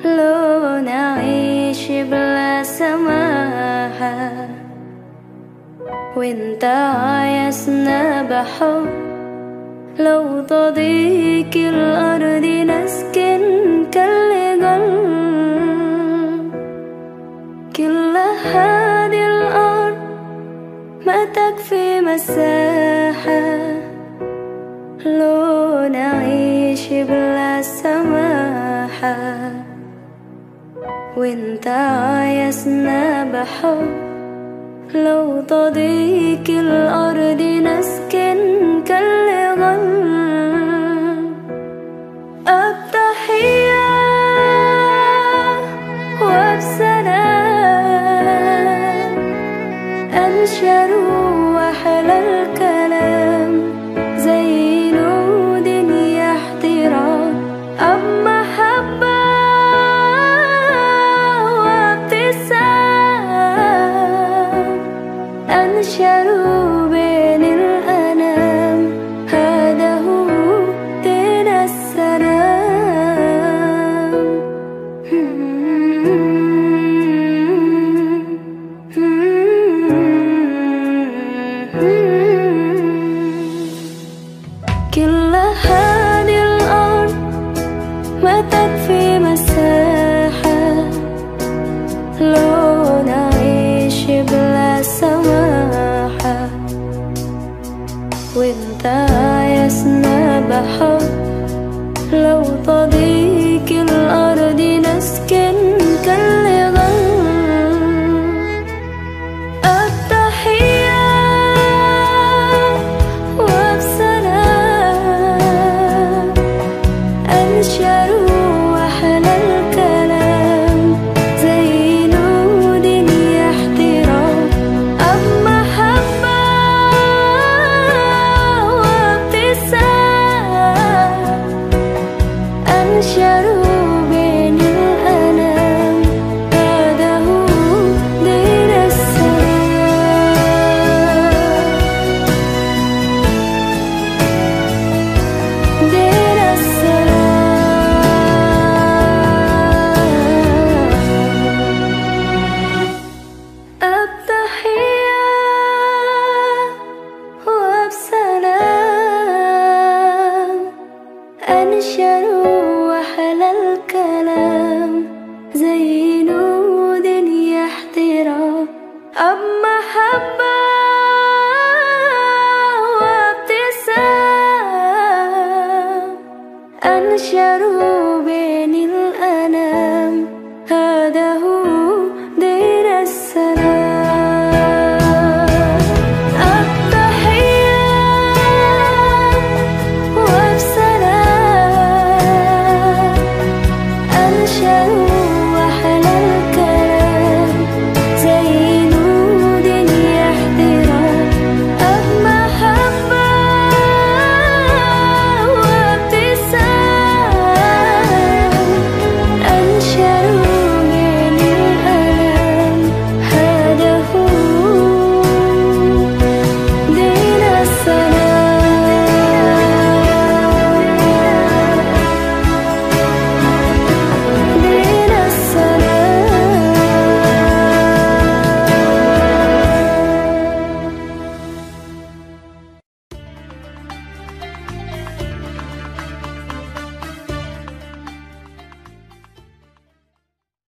لو نعيش بلا سماحة وانت عايزنا بحب، لو تضيق الأرض نسكن كالجل. كل هذه الأرض ما تكفي مساحة لو نعيش بلا سماحة وانت عايزنا بحب، لو تضيق الأرض نسكن كالغل. التحية وبسلام أنشر وأحلى الكلام، زي نود احترام أب محبة وابتسام، أنشروا بين الأنام، هذا هو دين السلام. كل هذه الأرض ما تكفي مساحة لو نعيش بلا سماحة وانت عايزنا بحب، لو تضيق الأرض نسكن كالغل. التحية وبسلام أنشروا وأحلى الكلام، زي نود احترام أب محبة وابتسام، أنشروا بين الأنام، هذا هو دين السلام. دين السلام. التحية وبسلام أنشروا وأحلى الكلام، زي نود احترام أب محبة وابتسام، أنشروا بين الأنام، هذا هو دين السلام. التحية وبسلام أنشروا